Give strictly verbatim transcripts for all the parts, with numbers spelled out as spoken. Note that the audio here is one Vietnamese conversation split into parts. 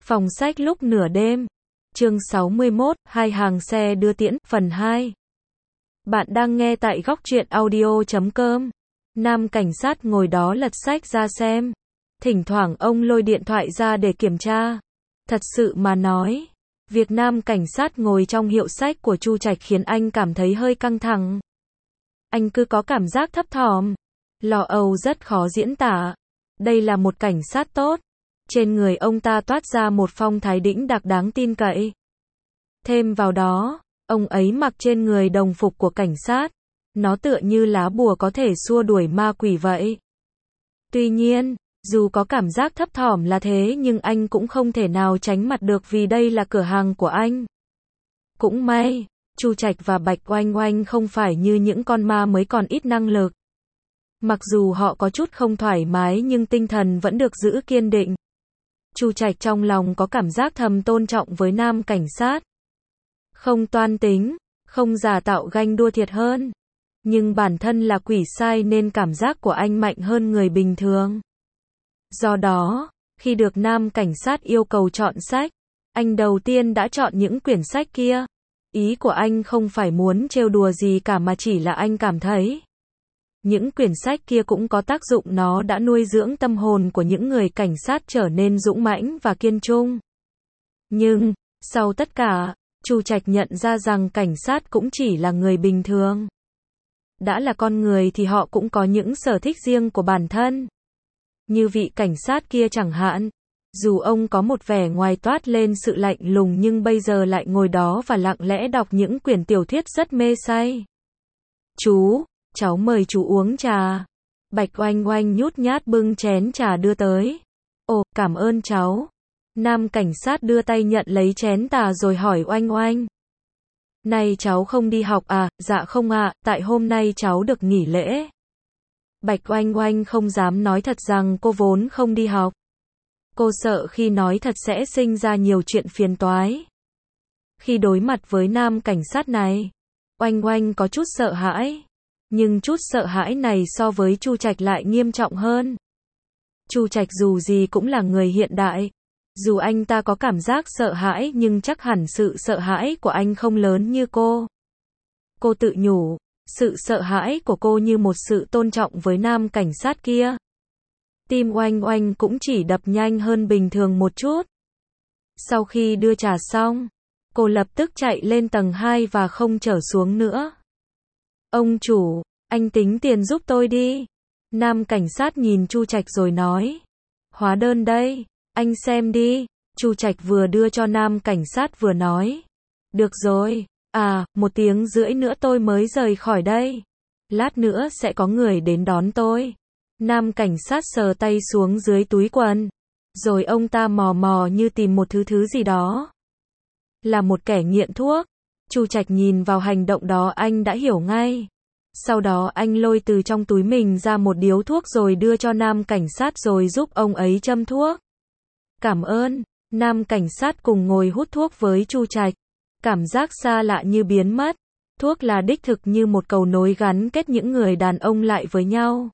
Phòng sách lúc nửa đêm. Chương sáu mươi mốt, hai hàng xe đưa tiễn, phần hai. Bạn đang nghe tại góc truyện audio chấm com. Nam cảnh sát ngồi đó lật sách ra xem. Thỉnh thoảng ông lôi điện thoại ra để kiểm tra. Thật sự mà nói, việc nam cảnh sát ngồi trong hiệu sách của Chu Trạch khiến anh cảm thấy hơi căng thẳng. Anh cứ có cảm giác thấp thỏm, lo âu rất khó diễn tả. Đây là một cảnh sát tốt. Trên người ông ta toát ra một phong thái đĩnh đạc đáng tin cậy. Thêm vào đó, ông ấy mặc trên người đồng phục của cảnh sát. Nó tựa như lá bùa có thể xua đuổi ma quỷ vậy. Tuy nhiên, dù có cảm giác thấp thỏm là thế nhưng anh cũng không thể nào tránh mặt được vì đây là cửa hàng của anh. Cũng may, Chu Trạch và Bạch Oanh Oanh không phải như những con ma mới còn ít năng lực. Mặc dù họ có chút không thoải mái nhưng tinh thần vẫn được giữ kiên định. Chu Trạch trong lòng có cảm giác thầm tôn trọng với nam cảnh sát. Không toan tính, không giả tạo ganh đua thiệt hơn. Nhưng bản thân là quỷ sai nên cảm giác của anh mạnh hơn người bình thường. Do đó, khi được nam cảnh sát yêu cầu chọn sách, anh đầu tiên đã chọn những quyển sách kia. Ý của anh không phải muốn trêu đùa gì cả mà chỉ là anh cảm thấy những quyển sách kia cũng có tác dụng, nó đã nuôi dưỡng tâm hồn của những người cảnh sát trở nên dũng mãnh và kiên trung. Nhưng, sau tất cả, Chu Trạch nhận ra rằng cảnh sát cũng chỉ là người bình thường. Đã là con người thì họ cũng có những sở thích riêng của bản thân. Như vị cảnh sát kia chẳng hạn. Dù ông có một vẻ ngoài toát lên sự lạnh lùng nhưng bây giờ lại ngồi đó và lặng lẽ đọc những quyển tiểu thuyết rất mê say. Chú, cháu mời chú uống trà. Bạch Oanh Oanh nhút nhát bưng chén trà đưa tới. Ồ, cảm ơn cháu. Nam cảnh sát đưa tay nhận lấy chén trà rồi hỏi Oanh Oanh. Này cháu không đi học à? Dạ không ạ, tại hôm nay cháu được nghỉ lễ. Bạch Oanh Oanh không dám nói thật rằng cô vốn không đi học. Cô sợ khi nói thật sẽ sinh ra nhiều chuyện phiền toái. Khi đối mặt với nam cảnh sát này, Oanh Oanh có chút sợ hãi. Nhưng chút sợ hãi này so với Chu Trạch lại nghiêm trọng hơn. Chu Trạch dù gì cũng là người hiện đại. Dù anh ta có cảm giác sợ hãi nhưng chắc hẳn sự sợ hãi của anh không lớn như cô. Cô tự nhủ, sự sợ hãi của cô như một sự tôn trọng với nam cảnh sát kia. Tim Oanh Oanh cũng chỉ đập nhanh hơn bình thường một chút. Sau khi đưa trà xong, cô lập tức chạy lên tầng hai và không trở xuống nữa. Ông chủ, anh tính tiền giúp tôi đi. Nam cảnh sát nhìn Chu Trạch rồi nói. Hóa đơn đây, anh xem đi. Chu Trạch vừa đưa cho nam cảnh sát vừa nói. Được rồi, à, một tiếng rưỡi nữa tôi mới rời khỏi đây. Lát nữa sẽ có người đến đón tôi. Nam cảnh sát sờ tay xuống dưới túi quần. Rồi ông ta mò mò như tìm một thứ thứ gì đó. Là một kẻ nghiện thuốc. Chu Trạch nhìn vào hành động đó anh đã hiểu ngay. Sau đó anh lôi từ trong túi mình ra một điếu thuốc rồi đưa cho nam cảnh sát rồi giúp ông ấy châm thuốc. Cảm ơn. Nam cảnh sát cùng ngồi hút thuốc với Chu Trạch. Cảm giác xa lạ như biến mất. Thuốc là đích thực như một cầu nối gắn kết những người đàn ông lại với nhau.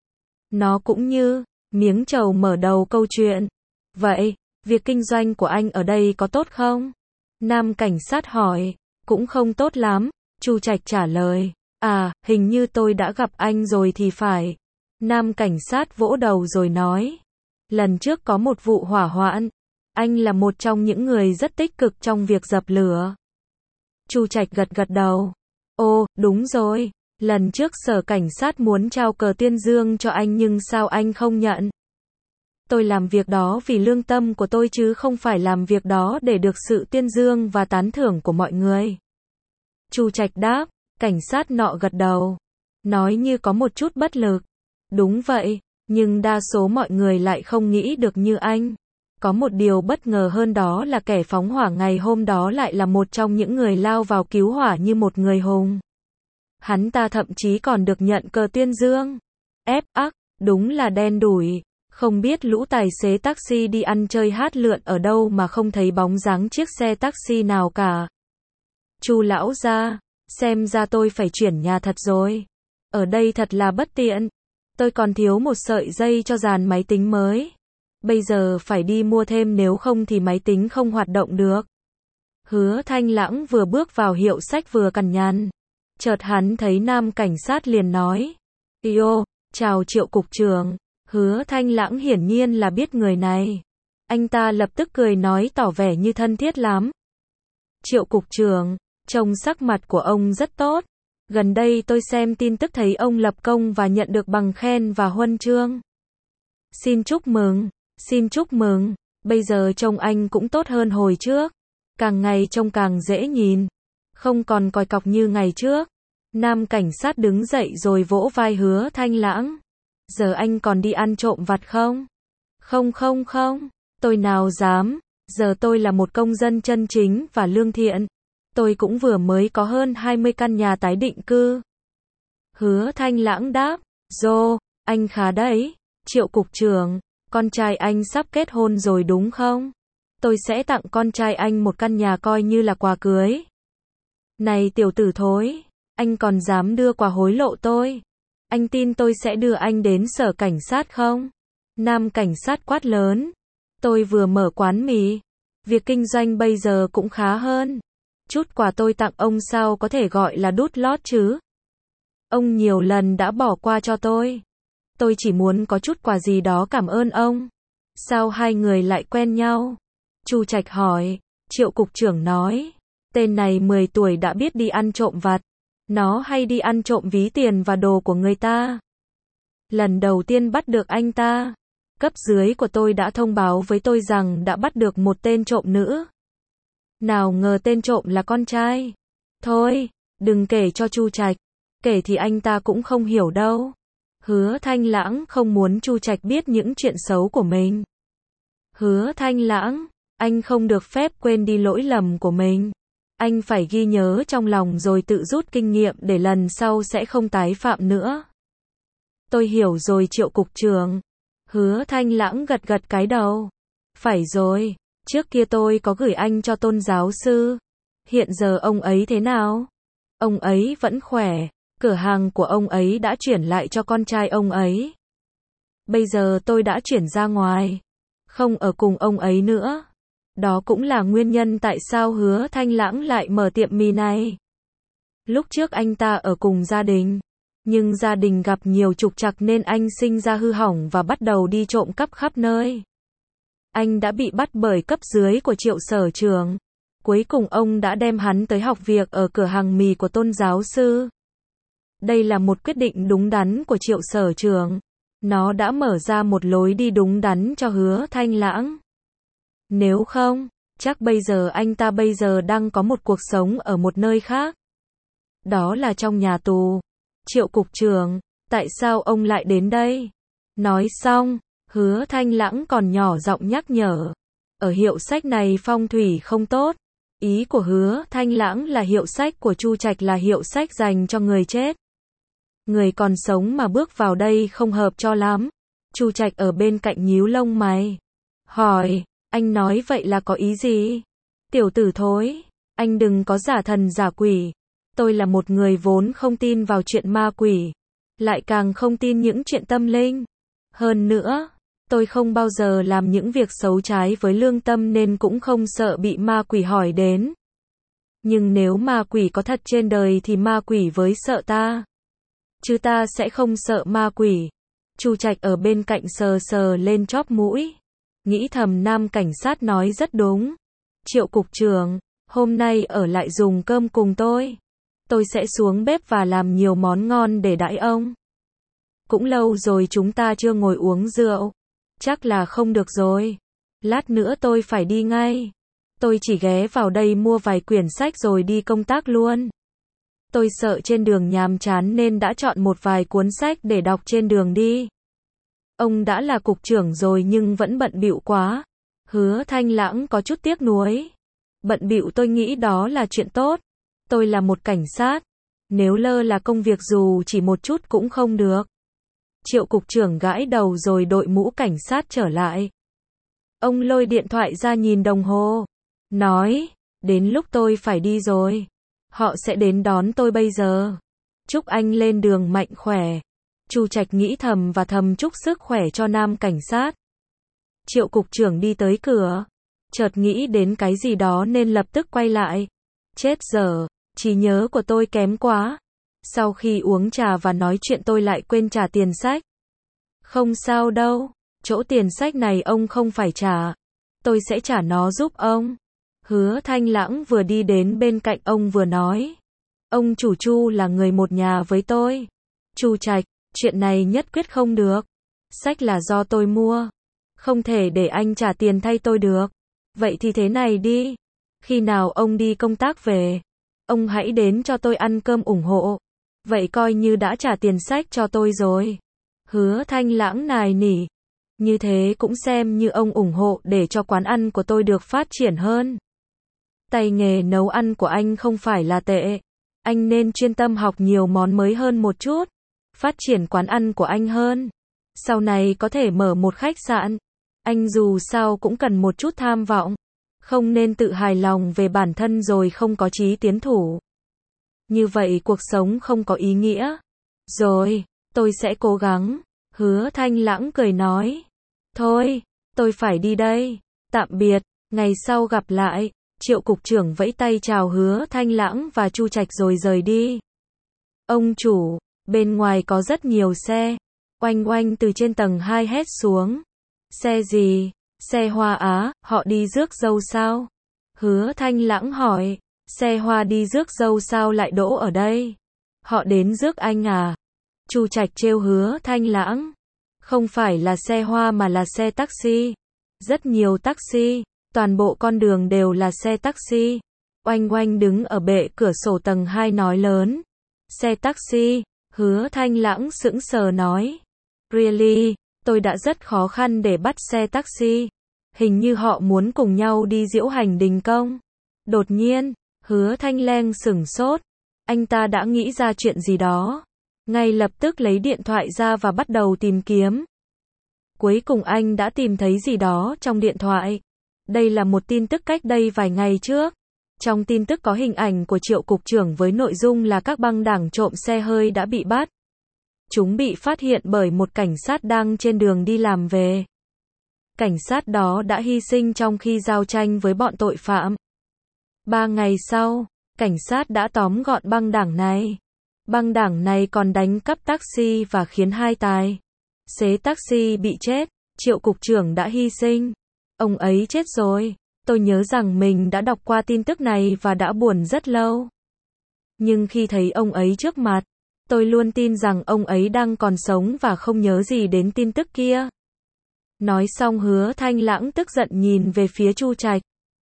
Nó cũng như miếng trầu mở đầu câu chuyện. Vậy, việc kinh doanh của anh ở đây có tốt không? Nam cảnh sát hỏi. Cũng không tốt lắm. Chu Trạch trả lời. À, hình như tôi đã gặp anh rồi thì phải. Nam cảnh sát vỗ đầu rồi nói. Lần trước có một vụ hỏa hoạn. Anh là một trong những người rất tích cực trong việc dập lửa. Chu Trạch gật gật đầu. Ồ, đúng rồi. Lần trước sở cảnh sát muốn trao cờ tuyên dương cho anh nhưng sao anh không nhận? Tôi làm việc đó vì lương tâm của tôi chứ không phải làm việc đó để được sự tuyên dương và tán thưởng của mọi người. Chu Trạch đáp. Cảnh sát nọ gật đầu. Nói như có một chút bất lực. Đúng vậy, nhưng đa số mọi người lại không nghĩ được như anh. Có một điều bất ngờ hơn đó là kẻ phóng hỏa ngày hôm đó lại là một trong những người lao vào cứu hỏa như một người hùng. Hắn ta thậm chí còn được nhận cờ tuyên dương. Ép ác, đúng là đen đủi. Không biết lũ tài xế taxi đi ăn chơi hát lượn ở đâu mà không thấy bóng dáng chiếc xe taxi nào cả. Chu lão gia, xem ra tôi phải chuyển nhà thật rồi. Ở đây thật là bất tiện. Tôi còn thiếu một sợi dây cho dàn máy tính mới. Bây giờ phải đi mua thêm nếu không thì máy tính không hoạt động được. Hứa Thanh Lãng vừa bước vào hiệu sách vừa cằn nhằn. Chợt hắn thấy nam cảnh sát liền nói. Yo, chào Triệu cục trưởng. Hứa Thanh Lãng hiển nhiên là biết người này. Anh ta lập tức cười nói tỏ vẻ như thân thiết lắm. Triệu cục trưởng, trông sắc mặt của ông rất tốt. Gần đây tôi xem tin tức thấy ông lập công và nhận được bằng khen và huân chương. Xin chúc mừng, xin chúc mừng, bây giờ trông anh cũng tốt hơn hồi trước. Càng ngày trông càng dễ nhìn, không còn còi cọc như ngày trước. Nam cảnh sát đứng dậy rồi vỗ vai Hứa Thanh Lãng. Giờ anh còn đi ăn trộm vặt không? Không không không, tôi nào dám, giờ tôi là một công dân chân chính và lương thiện. Tôi cũng vừa mới có hơn hai mươi căn nhà tái định cư. Hứa Thanh Lãng đáp, Dô, anh khá đấy. Triệu cục trưởng, con trai anh sắp kết hôn rồi đúng không? Tôi sẽ tặng con trai anh một căn nhà coi như là quà cưới. Này tiểu tử thối, anh còn dám đưa quà hối lộ tôi? Anh tin tôi sẽ đưa anh đến sở cảnh sát không? Nam cảnh sát quát lớn. Tôi vừa mở quán mì. Việc kinh doanh bây giờ cũng khá hơn. Chút quà tôi tặng ông sao có thể gọi là đút lót chứ? Ông nhiều lần đã bỏ qua cho tôi. Tôi chỉ muốn có chút quà gì đó cảm ơn ông. Sao hai người lại quen nhau? Chu Trạch hỏi. Triệu cục trưởng nói. Tên này mười tuổi đã biết đi ăn trộm vặt. Nó hay đi ăn trộm ví tiền và đồ của người ta. Lần đầu tiên bắt được anh ta, cấp dưới của tôi đã thông báo với tôi rằng đã bắt được một tên trộm nữ. Nào ngờ tên trộm là con trai. Thôi, đừng kể cho Chu Trạch. Kể thì anh ta cũng không hiểu đâu. Hứa Thanh Lãng không muốn Chu Trạch biết những chuyện xấu của mình. Hứa Thanh Lãng, anh không được phép quên đi lỗi lầm của mình. Anh phải ghi nhớ trong lòng rồi tự rút kinh nghiệm để lần sau sẽ không tái phạm nữa. Tôi hiểu rồi Triệu cục trưởng. Hứa Thanh Lãng gật gật cái đầu. Phải rồi, trước kia tôi có gửi anh cho Tôn giáo sư. Hiện giờ ông ấy thế nào? Ông ấy vẫn khỏe, cửa hàng của ông ấy đã chuyển lại cho con trai ông ấy. Bây giờ tôi đã chuyển ra ngoài, không ở cùng ông ấy nữa. Đó cũng là nguyên nhân tại sao Hứa Thanh Lãng lại mở tiệm mì này. Lúc trước anh ta ở cùng gia đình, nhưng gia đình gặp nhiều trục trặc nên anh sinh ra hư hỏng và bắt đầu đi trộm cắp khắp nơi. Anh đã bị bắt bởi cấp dưới của Triệu sở trưởng. Cuối cùng ông đã đem hắn tới học việc ở cửa hàng mì của Tôn giáo sư. Đây là một quyết định đúng đắn của Triệu sở trưởng. Nó đã mở ra một lối đi đúng đắn cho Hứa Thanh Lãng. Nếu không, chắc bây giờ anh ta bây giờ đang có một cuộc sống ở một nơi khác. Đó là trong nhà tù. Triệu cục trưởng, tại sao ông lại đến đây? Nói xong, Hứa Thanh Lãng còn nhỏ giọng nhắc nhở. Ở hiệu sách này phong thủy không tốt. Ý của Hứa Thanh Lãng là hiệu sách của Chu Trạch là hiệu sách dành cho người chết. Người còn sống mà bước vào đây không hợp cho lắm. Chu Trạch ở bên cạnh nhíu lông mày. Hỏi, anh nói vậy là có ý gì? Tiểu tử thối, anh đừng có giả thần giả quỷ. Tôi là một người vốn không tin vào chuyện ma quỷ. Lại càng không tin những chuyện tâm linh. Hơn nữa, tôi không bao giờ làm những việc xấu trái với lương tâm nên cũng không sợ bị ma quỷ hỏi đến. Nhưng nếu ma quỷ có thật trên đời thì ma quỷ với sợ ta. Chứ ta sẽ không sợ ma quỷ. Chu Trạch ở bên cạnh sờ sờ lên chóp mũi. Nghĩ thầm nam cảnh sát nói rất đúng. Triệu cục trưởng, hôm nay ở lại dùng cơm cùng tôi. Tôi sẽ xuống bếp và làm nhiều món ngon để đãi ông. Cũng lâu rồi chúng ta chưa ngồi uống rượu. Chắc là không được rồi. Lát nữa tôi phải đi ngay. Tôi chỉ ghé vào đây mua vài quyển sách rồi đi công tác luôn. Tôi sợ trên đường nhàm chán nên đã chọn một vài cuốn sách để đọc trên đường đi. Ông đã là cục trưởng rồi nhưng vẫn bận bịu quá. Hứa Thanh Lãng có chút tiếc nuối. Bận bịu tôi nghĩ đó là chuyện tốt. Tôi là một cảnh sát. Nếu lơ là công việc dù chỉ một chút cũng không được. Triệu cục trưởng gãi đầu rồi đội mũ cảnh sát trở lại. Ông lôi điện thoại ra nhìn đồng hồ. Nói, đến lúc tôi phải đi rồi. Họ sẽ đến đón tôi bây giờ. Chúc anh lên đường mạnh khỏe. Chu Trạch nghĩ thầm và thầm chúc sức khỏe cho nam cảnh sát. Triệu cục trưởng đi tới cửa, chợt nghĩ đến cái gì đó nên lập tức quay lại. Chết giờ, trí nhớ của tôi kém quá. Sau khi uống trà và nói chuyện tôi lại quên trả tiền sách. Không sao đâu, chỗ tiền sách này ông không phải trả. Tôi sẽ trả nó giúp ông. Hứa Thanh Lãng vừa đi đến bên cạnh ông vừa nói. Ông chủ Chu là người một nhà với tôi. Chu Trạch, chuyện này nhất quyết không được. Sách là do tôi mua. Không thể để anh trả tiền thay tôi được. Vậy thì thế này đi. Khi nào ông đi công tác về, ông hãy đến cho tôi ăn cơm ủng hộ. Vậy coi như đã trả tiền sách cho tôi rồi. Hứa Thanh Lãng nài nỉ. Như thế cũng xem như ông ủng hộ để cho quán ăn của tôi được phát triển hơn. Tay nghề nấu ăn của anh không phải là tệ. Anh nên chuyên tâm học nhiều món mới hơn một chút. Phát triển quán ăn của anh hơn. Sau này có thể mở một khách sạn. Anh dù sao cũng cần một chút tham vọng. Không nên tự hài lòng về bản thân rồi không có chí tiến thủ. Như vậy cuộc sống không có ý nghĩa. Rồi, tôi sẽ cố gắng. Hứa Thanh Lãng cười nói. Thôi, tôi phải đi đây. Tạm biệt, ngày sau gặp lại. Triệu cục trưởng vẫy tay chào Hứa Thanh Lãng và Chu Trạch rồi rời đi. Ông chủ, bên ngoài có rất nhiều xe. Oanh Oanh từ trên tầng hai hét xuống. Xe gì? Xe Hoa Á, họ đi rước dâu sao? Hứa Thanh Lãng hỏi. Xe Hoa đi rước dâu sao lại đỗ ở đây? Họ đến rước anh à? Chu Trạch trêu Hứa Thanh Lãng. Không phải là xe Hoa mà là xe taxi. Rất nhiều taxi, toàn bộ con đường đều là xe taxi. Oanh Oanh đứng ở bệ cửa sổ tầng hai nói lớn. Xe taxi, Hứa Thanh Lãng sững sờ nói. Really, tôi đã rất khó khăn để bắt xe taxi. Hình như họ muốn cùng nhau đi diễu hành đình công. Đột nhiên, Hứa Thanh Leng sửng sốt. Anh ta đã nghĩ ra chuyện gì đó. Ngay lập tức lấy điện thoại ra và bắt đầu tìm kiếm. Cuối cùng anh đã tìm thấy gì đó trong điện thoại. Đây là một tin tức cách đây vài ngày trước. Trong tin tức có hình ảnh của Triệu cục trưởng với nội dung là các băng đảng trộm xe hơi đã bị bắt. Chúng bị phát hiện bởi một cảnh sát đang trên đường đi làm về. Cảnh sát đó đã hy sinh trong khi giao tranh với bọn tội phạm. Ba ngày sau, cảnh sát đã tóm gọn băng đảng này. Băng đảng này còn đánh cắp taxi và khiến hai tài xế taxi bị chết. Triệu cục trưởng đã hy sinh. Ông ấy chết rồi. Tôi nhớ rằng mình đã đọc qua tin tức này và đã buồn rất lâu. Nhưng khi thấy ông ấy trước mặt, tôi luôn tin rằng ông ấy đang còn sống và không nhớ gì đến tin tức kia. Nói xong Hứa Thanh Lãng tức giận nhìn về phía Chu Trạch.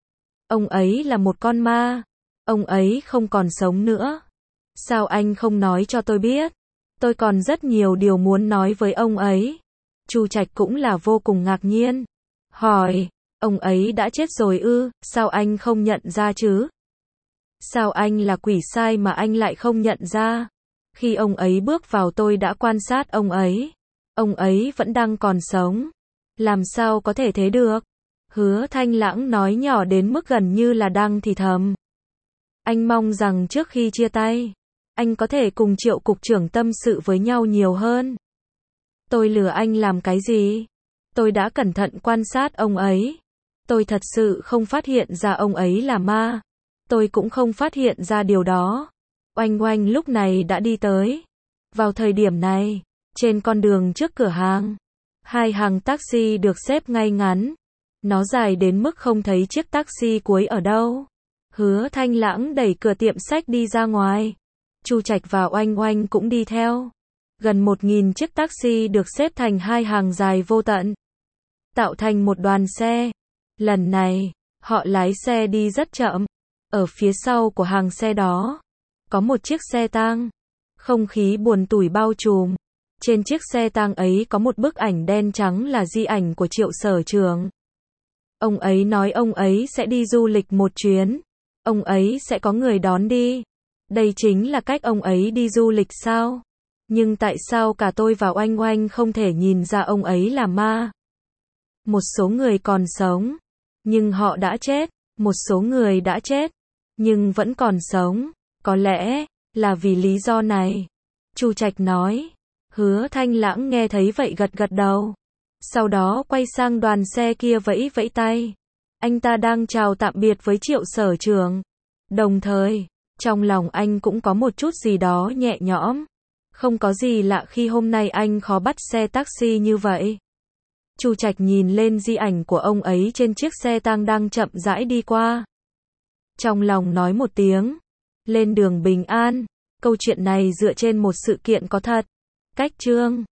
Ông ấy là một con ma. Ông ấy không còn sống nữa. Sao anh không nói cho tôi biết? Tôi còn rất nhiều điều muốn nói với ông ấy. Chu Trạch cũng là vô cùng ngạc nhiên. Hỏi, ông ấy đã chết rồi ư, sao anh không nhận ra chứ? Sao anh là quỷ sai mà anh lại không nhận ra? Khi ông ấy bước vào tôi đã quan sát ông ấy. Ông ấy vẫn đang còn sống. Làm sao có thể thế được? Hứa Thanh Lãng nói nhỏ đến mức gần như là đang thì thầm. Anh mong rằng trước khi chia tay, anh có thể cùng Triệu cục trưởng tâm sự với nhau nhiều hơn. Tôi lừa anh làm cái gì? Tôi đã cẩn thận quan sát ông ấy. Tôi thật sự không phát hiện ra ông ấy là ma. Tôi cũng không phát hiện ra điều đó. Oanh Oanh lúc này đã đi tới. Vào thời điểm này, trên con đường trước cửa hàng, hai hàng taxi được xếp ngay ngắn. Nó dài đến mức không thấy chiếc taxi cuối ở đâu. Hứa Thanh Lãng đẩy cửa tiệm sách đi ra ngoài. Chu Trạch và Oanh Oanh cũng đi theo. Gần một nghìn chiếc taxi được xếp thành hai hàng dài vô tận, tạo thành một đoàn xe. Lần này, họ lái xe đi rất chậm. Ở phía sau của hàng xe đó, có một chiếc xe tang. Không khí buồn tủi bao trùm. Trên chiếc xe tang ấy có một bức ảnh đen trắng là di ảnh của Triệu Sở Trưởng. Ông ấy nói ông ấy sẽ đi du lịch một chuyến. Ông ấy sẽ có người đón đi. Đây chính là cách ông ấy đi du lịch sao? Nhưng tại sao cả tôi và Oanh Oanh không thể nhìn ra ông ấy là ma? Một số người còn sống, nhưng họ đã chết. Một số người đã chết, nhưng vẫn còn sống. Có lẽ là vì lý do này. Chu Trạch nói. Hứa Thanh Lãng nghe thấy vậy gật gật đầu. Sau đó quay sang đoàn xe kia vẫy vẫy tay. Anh ta đang chào tạm biệt với Triệu sở trưởng. Đồng thời, trong lòng anh cũng có một chút gì đó nhẹ nhõm. Không có gì lạ khi hôm nay anh khó bắt xe taxi như vậy. Chu Trạch nhìn lên di ảnh của ông ấy trên chiếc xe tang đang chậm rãi đi qua. Trong lòng nói một tiếng. Lên đường bình an. Câu chuyện này dựa trên một sự kiện có thật. Cách chương